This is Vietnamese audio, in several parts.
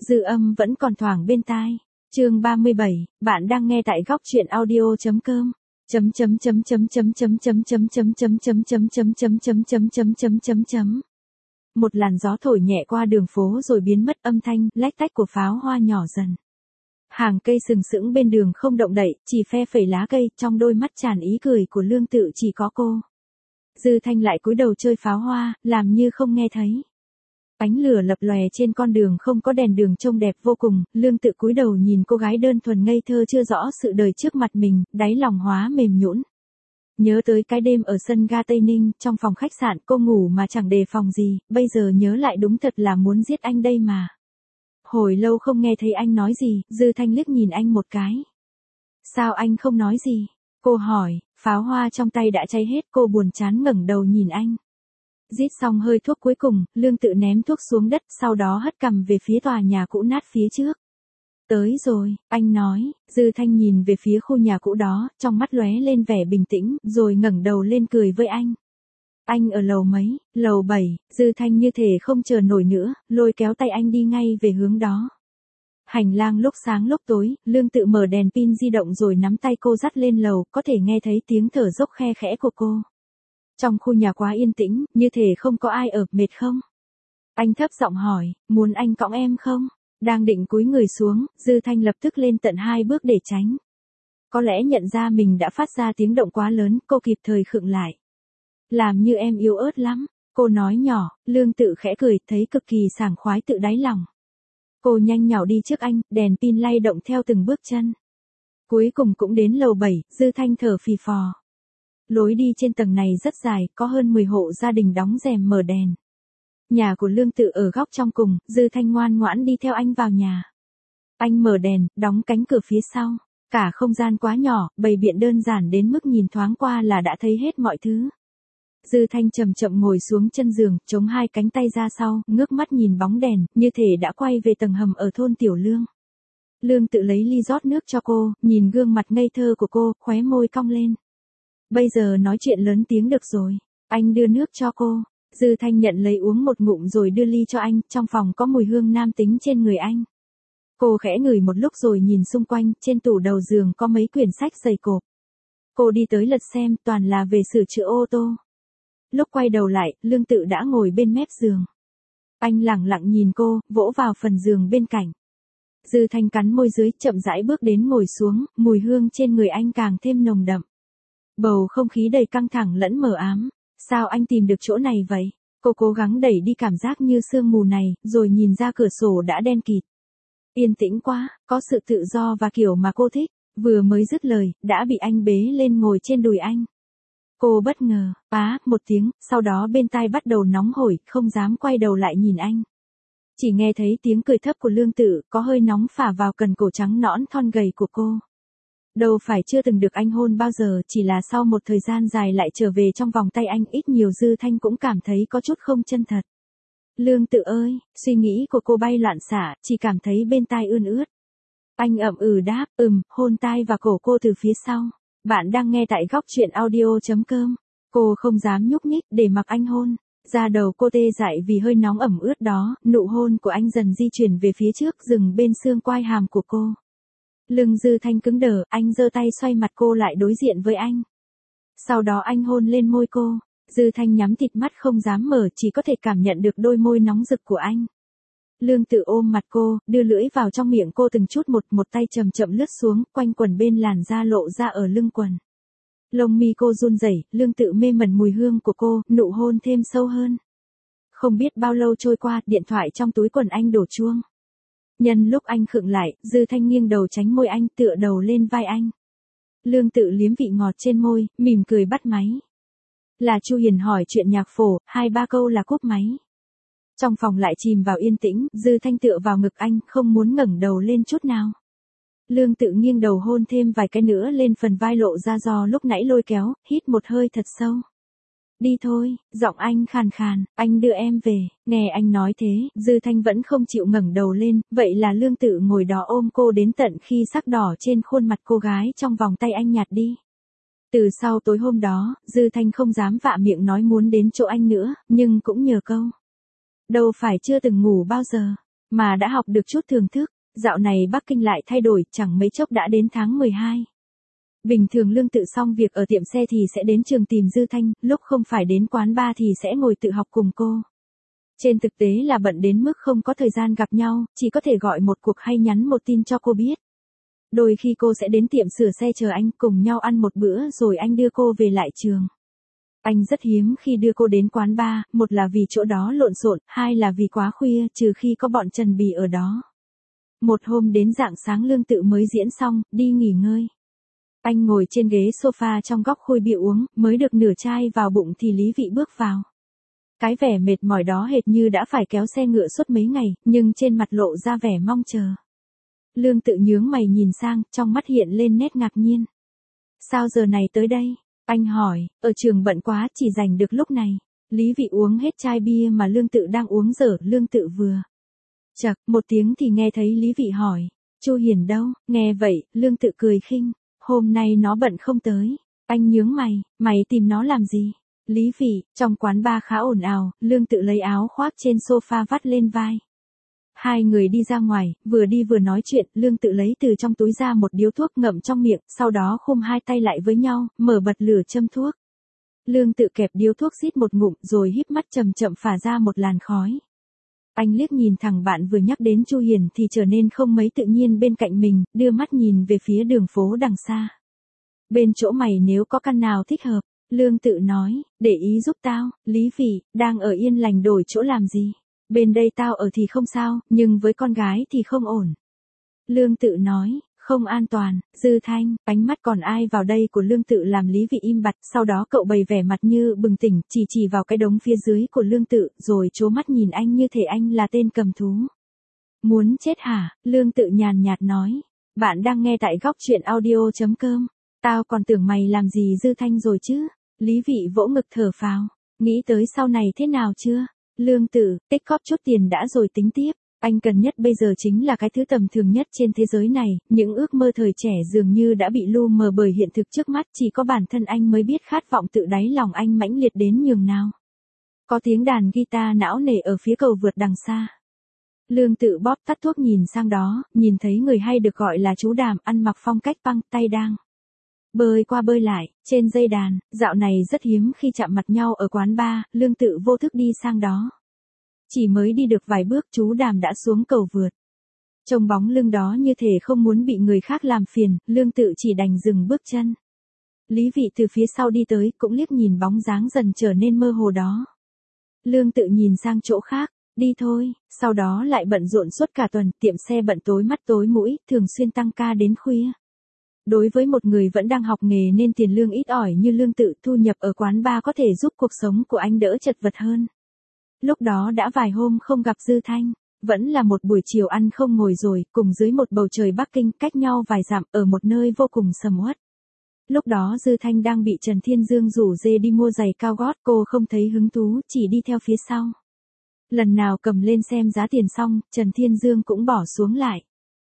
dư âm vẫn còn thoảng bên tai. Chương 37, bạn đang nghe tại góc truyện audio.com. Một làn gió thổi nhẹ qua đường phố rồi biến mất, âm thanh lách tách của pháo hoa nhỏ dần. Hàng cây sừng sững bên đường không động đậy, chỉ phe phẩy lá cây, trong đôi mắt tràn ý cười của Lương Tự chỉ có cô. Dư Thanh lại cúi đầu chơi pháo hoa, làm như không nghe thấy. Ánh lửa lập lòe trên con đường không có đèn đường trông đẹp vô cùng, Lương Tự cúi đầu nhìn cô gái đơn thuần ngây thơ chưa rõ sự đời trước mặt mình, đáy lòng hóa mềm nhũn. Nhớ tới cái đêm ở sân ga Tây Ninh, trong phòng khách sạn cô ngủ mà chẳng đề phòng gì, bây giờ nhớ lại đúng thật là muốn giết anh đây mà. Hồi lâu không nghe thấy anh nói gì, Dư Thanh liếc nhìn anh một cái. Sao anh không nói gì? Cô hỏi, pháo hoa trong tay đã cháy hết, cô buồn chán ngẩng đầu nhìn anh. Rít xong hơi thuốc cuối cùng, Lương Tự ném thuốc xuống đất, sau đó hất cằm về phía tòa nhà cũ nát phía trước. Tới rồi, anh nói. Dư Thanh nhìn về phía khu nhà cũ đó, trong mắt lóe lên vẻ bình tĩnh, rồi ngẩng đầu lên cười với anh. Anh ở lầu mấy? Lầu 7, Dư Thanh như thể không chờ nổi nữa, lôi kéo tay anh đi ngay về hướng đó. Hành lang lúc sáng lúc tối, Lương Tự mở đèn pin di động rồi nắm tay cô dắt lên lầu, có thể nghe thấy tiếng thở dốc khe khẽ của cô. Trong khu nhà quá yên tĩnh, như thể không có ai ở, mệt không? Anh thấp giọng hỏi, muốn anh cõng em không? Đang định cúi người xuống, Dư Thanh lập tức lên tận 2 bước để tránh. Có lẽ nhận ra mình đã phát ra tiếng động quá lớn, cô kịp thời khựng lại. Làm như em yếu ớt lắm, cô nói nhỏ. Lương Tự khẽ cười, thấy cực kỳ sảng khoái tự đáy lòng. Cô nhanh nhảu đi trước anh, đèn pin lay động theo từng bước chân. Cuối cùng cũng đến lầu 7, Dư Thanh thở phì phò. Lối đi trên tầng này rất dài, có hơn 10 hộ gia đình đóng rèm mở đèn. Nhà của Lương Tự ở góc trong cùng, Dư Thanh ngoan ngoãn đi theo anh vào nhà. Anh mở đèn, đóng cánh cửa phía sau. Cả không gian quá nhỏ, bày biện đơn giản đến mức nhìn thoáng qua là đã thấy hết mọi thứ. Dư Thanh chậm chậm ngồi xuống chân giường, chống 2 cánh tay ra sau, ngước mắt nhìn bóng đèn, như thể đã quay về tầng hầm ở thôn Tiểu Lương. Lương Tự lấy ly rót nước cho cô, nhìn gương mặt ngây thơ của cô, khóe môi cong lên. Bây giờ nói chuyện lớn tiếng được rồi. Anh đưa nước cho cô. Dư Thanh nhận lấy uống một ngụm rồi đưa ly cho anh, trong phòng có mùi hương nam tính trên người anh. Cô khẽ ngửi một lúc rồi nhìn xung quanh, trên tủ đầu giường có mấy quyển sách dày cộp. Cô đi tới lật xem, toàn là về sửa chữa ô tô. Lúc quay đầu lại, Lương Tự đã ngồi bên mép giường. Anh lẳng lặng nhìn cô, vỗ vào phần giường bên cạnh. Dư Thanh cắn môi dưới, chậm rãi bước đến ngồi xuống, mùi hương trên người anh càng thêm nồng đậm. Bầu không khí đầy căng thẳng lẫn mờ ám. Sao anh tìm được chỗ này vậy? Cô cố gắng đẩy đi cảm giác như sương mù này, rồi nhìn ra cửa sổ đã đen kịt. Yên tĩnh quá, có sự tự do và kiểu mà cô thích. Vừa mới dứt lời, đã bị anh bế lên ngồi trên đùi anh. Cô bất ngờ, một tiếng, sau đó bên tai bắt đầu nóng hổi, không dám quay đầu lại nhìn anh. Chỉ nghe thấy tiếng cười thấp của Lương Tự, có hơi nóng phả vào cần cổ trắng nõn thon gầy của cô. Đâu phải chưa từng được anh hôn bao giờ, chỉ là sau một thời gian dài lại trở về trong vòng tay anh, ít nhiều Dư Thanh cũng cảm thấy có chút không chân thật. Lương Tự ơi, suy nghĩ của cô bay loạn xạ, chỉ cảm thấy bên tai ươn ướt. Anh ậm đáp, hôn tai và cổ cô từ phía sau. Bạn đang nghe tại góc truyện audio.com. Cô không dám nhúc nhích để mặc anh hôn. Da đầu cô tê dại vì hơi nóng ẩm ướt đó, nụ hôn của anh dần di chuyển về phía trước, dừng bên xương quai hàm của cô. Lưng Dư Thanh cứng đờ, anh giơ tay xoay mặt cô lại đối diện với anh. Sau đó anh hôn lên môi cô. Dư Thanh nhắm thịt mắt không dám mở, chỉ có thể cảm nhận được đôi môi nóng rực của anh. Lương Tự ôm mặt cô, đưa lưỡi vào trong miệng cô từng chút một tay chậm chậm lướt xuống, quanh quần bên làn da lộ ra ở lưng quần. Lông mi cô run rẩy, Lương Tự mê mẩn mùi hương của cô, nụ hôn thêm sâu hơn. Không biết bao lâu trôi qua, điện thoại trong túi quần anh đổ chuông. Nhân lúc anh khựng lại, Dư Thanh nghiêng đầu tránh môi anh, tựa đầu lên vai anh. Lương Tự liếm vị ngọt trên môi, mỉm cười bắt máy. Là Chu Hiền hỏi chuyện nhạc phổ, 2-3 câu là cúp máy. Trong phòng lại chìm vào yên tĩnh, Dư Thanh tựa vào ngực anh, không muốn ngẩng đầu lên chút nào. Lương Tự nghiêng đầu hôn thêm vài cái nữa lên phần vai lộ ra do lúc nãy lôi kéo, hít một hơi thật sâu. Đi thôi, giọng anh khàn khàn, anh đưa em về. Nghe anh nói thế, Dư Thanh vẫn không chịu ngẩng đầu lên, vậy là Lương Tự ngồi đó ôm cô đến tận khi sắc đỏ trên khuôn mặt cô gái trong vòng tay anh nhạt đi. Từ sau tối hôm đó, Dư Thanh không dám vạ miệng nói muốn đến chỗ anh nữa, nhưng cũng nhờ câu. Đâu phải chưa từng ngủ bao giờ. mà đã học được chút thưởng thức. Dạo này Bắc Kinh lại thay đổi, chẳng mấy chốc đã đến tháng 12. Bình thường Lương Tự xong việc ở tiệm xe thì sẽ đến trường tìm Dư Thanh, lúc không phải đến quán bar thì sẽ ngồi tự học cùng cô. Trên thực tế là bận đến mức không có thời gian gặp nhau, chỉ có thể gọi một cuộc hay nhắn một tin cho cô biết. Đôi khi cô sẽ đến tiệm sửa xe chờ anh, cùng nhau ăn một bữa rồi anh đưa cô về lại trường. Anh rất hiếm khi đưa cô đến quán bar, một là vì chỗ đó lộn xộn, hai là vì quá khuya, trừ khi có bọn Trần Bì ở đó. Một hôm đến rạng sáng Lương Tự mới diễn xong, đi nghỉ ngơi. Anh ngồi trên ghế sofa trong góc khui bia uống, mới được nửa chai vào bụng thì Lý Vị bước vào. Cái vẻ mệt mỏi đó hệt như đã phải kéo xe ngựa suốt mấy ngày, nhưng trên mặt lộ ra vẻ mong chờ. Lương Tự nhướng mày nhìn sang, trong mắt hiện lên nét ngạc nhiên. Sao giờ này tới đây? Anh hỏi, ở trường bận quá, chỉ dành được lúc này. Lý Vị uống hết chai bia mà Lương Tự đang uống dở, Lương Tự vừa. Chậc, một tiếng thì nghe thấy Lý Vị hỏi, Chu Hiền đâu? Nghe vậy, Lương Tự cười khinh, hôm nay nó bận không tới. Anh nhướng mày tìm nó làm gì? Lý Vị, trong quán bar khá ồn ào, Lương Tự lấy áo khoác trên sofa vắt lên vai. Hai người đi ra ngoài, vừa đi vừa nói chuyện, Lương Tự lấy từ trong túi ra một điếu thuốc ngậm trong miệng, sau đó khum hai tay lại với nhau, mở bật lửa châm thuốc. Lương Tự kẹp điếu thuốc rít một ngụm rồi híp mắt chậm chậm phả ra một làn khói. Anh liếc nhìn thằng bạn vừa nhắc đến Chu Hiền thì trở nên không mấy tự nhiên bên cạnh mình, đưa mắt nhìn về phía đường phố đằng xa. Bên chỗ mày nếu có căn nào thích hợp, Lương Tự nói, để ý giúp tao. Lý Vị, đang ở yên lành đổi chỗ làm gì? Bên đây tao ở thì không sao, nhưng với con gái thì không ổn. Lương Tự nói, không an toàn. Dư Thanh, ánh mắt còn ai vào đây của Lương Tự làm Lý Vị im bặt, sau đó cậu bày vẻ mặt như bừng tỉnh, chỉ vào cái đống phía dưới của Lương Tự, rồi trố mắt nhìn anh như thể anh là tên cầm thú. Muốn chết hả? Lương Tự nhàn nhạt nói. Bạn đang nghe tại góc truyện audio.com. Tao còn tưởng mày làm gì Dư Thanh rồi chứ? Lý Vị vỗ ngực thở phào. Nghĩ tới sau này thế nào chưa? Lương Tự, tích góp chút tiền đã rồi tính tiếp. Anh cần nhất bây giờ chính là cái thứ tầm thường nhất trên thế giới này, những ước mơ thời trẻ dường như đã bị lu mờ bởi hiện thực trước mắt, chỉ có bản thân anh mới biết khát vọng tự đáy lòng anh mãnh liệt đến nhường nào. Có tiếng đàn guitar não nề ở phía cầu vượt đằng xa. Lương Tự bóp tắt thuốc nhìn sang đó, nhìn thấy người hay được gọi là chú Đàm ăn mặc phong cách punk, tay đang bơi qua bơi lại, trên dây đàn, dạo này rất hiếm khi chạm mặt nhau ở quán bar, Lương Tự vô thức đi sang đó. Chỉ mới đi được vài bước chú Đàm đã xuống cầu vượt. Trông bóng lưng đó như thể không muốn bị người khác làm phiền, Lương Tự chỉ đành dừng bước chân. Lý Vị từ phía sau đi tới, cũng liếc nhìn bóng dáng dần trở nên mơ hồ đó. Lương Tự nhìn sang chỗ khác, đi thôi, sau đó lại bận rộn suốt cả tuần, tiệm xe bận tối mắt tối mũi, thường xuyên tăng ca đến khuya. Đối với một người vẫn đang học nghề nên tiền lương ít ỏi như Lương Tự, thu nhập ở quán bar có thể giúp cuộc sống của anh đỡ chật vật hơn. Lúc đó đã vài hôm không gặp Dư Thanh, vẫn là một buổi chiều ăn không ngồi rồi, cùng dưới một bầu trời Bắc Kinh, cách nhau vài dặm, ở một nơi vô cùng sầm uất. Lúc đó Dư Thanh đang bị Trần Thiên Dương rủ dê đi mua giày cao gót, cô không thấy hứng thú, chỉ đi theo phía sau. Lần nào cầm lên xem giá tiền xong, Trần Thiên Dương cũng bỏ xuống lại.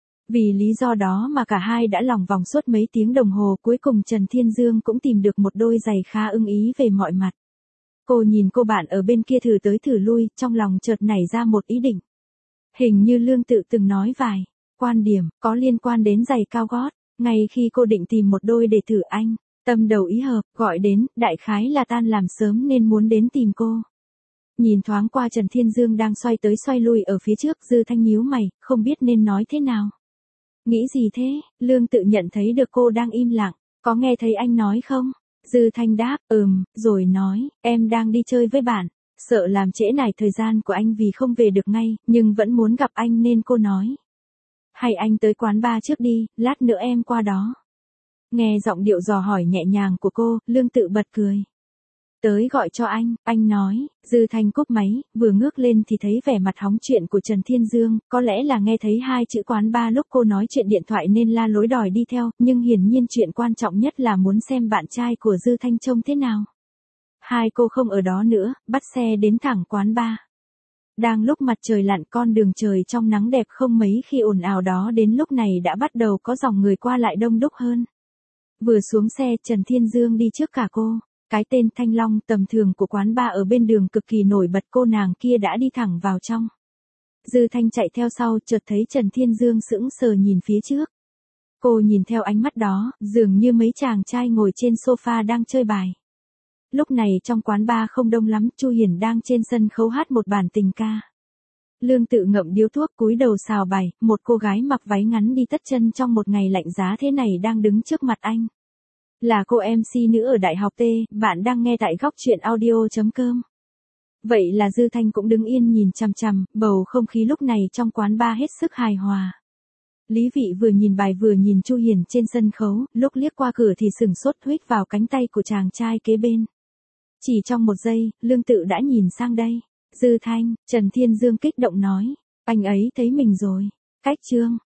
Vì lý do đó mà cả hai đã lòng vòng suốt mấy tiếng đồng hồ, cuối cùng Trần Thiên Dương cũng tìm được một đôi giày khá ưng ý về mọi mặt. Cô nhìn cô bạn ở bên kia thử tới thử lui, trong lòng chợt nảy ra một ý định. Hình như Lương Tự từng nói vài quan điểm có liên quan đến giày cao gót, ngay khi cô định tìm một đôi để thử anh, tâm đầu ý hợp, gọi đến, đại khái là tan làm sớm nên muốn đến tìm cô. Nhìn thoáng qua Trần Thiên Dương đang xoay tới xoay lui ở phía trước, Dư Thanh nhíu mày, không biết nên nói thế nào. Nghĩ gì thế? Lương Tự nhận thấy được cô đang im lặng, có nghe thấy anh nói không? Dư Thanh đáp, rồi nói, em đang đi chơi với bạn, sợ làm trễ nải thời gian của anh vì không về được ngay, nhưng vẫn muốn gặp anh nên cô nói. Hay anh tới quán bar trước đi, lát nữa em qua đó. Nghe giọng điệu dò hỏi nhẹ nhàng của cô, Lương Tự bật cười. Tới gọi cho anh nói. Dư Thanh cúp máy, vừa ngước lên thì thấy vẻ mặt hóng chuyện của Trần Thiên Dương, có lẽ là nghe thấy hai chữ quán bar lúc cô nói chuyện điện thoại nên la lối đòi đi theo, nhưng hiển nhiên chuyện quan trọng nhất là muốn xem bạn trai của Dư Thanh trông thế nào. Hai cô không ở đó nữa, bắt xe đến thẳng quán bar. Đang lúc mặt trời lặn, con đường trời trong nắng đẹp không mấy khi ồn ào đó đến lúc này đã bắt đầu có dòng người qua lại đông đúc hơn. Vừa xuống xe, Trần Thiên Dương đi trước cả cô. Cái tên Thanh Long tầm thường của quán bar ở bên đường cực kỳ nổi bật, cô nàng kia đã đi thẳng vào trong. Dư Thanh chạy theo sau, chợt thấy Trần Thiên Dương sững sờ nhìn phía trước. Cô nhìn theo ánh mắt đó, dường như mấy chàng trai ngồi trên sofa đang chơi bài. Lúc này trong quán bar không đông lắm, Chu Hiển đang trên sân khấu hát một bản tình ca. Lương Tự ngậm điếu thuốc cúi đầu xào bài, một cô gái mặc váy ngắn đi tất chân trong một ngày lạnh giá thế này đang đứng trước mặt anh. Là cô MC nữ ở Đại học T, bạn đang nghe tại Góc Chuyện Audio.com. Vậy là Dư Thanh cũng đứng yên nhìn chằm chằm, bầu không khí lúc này trong quán bar hết sức hài hòa. Lý Vị vừa nhìn bài vừa nhìn Chu Hiển trên sân khấu, lúc liếc qua cửa thì sửng sốt huých vào cánh tay của chàng trai kế bên. Chỉ trong một giây, Lương Tự đã nhìn sang đây. Dư Thanh, Trần Thiên Dương kích động nói. Anh ấy thấy mình rồi. Cách Trương.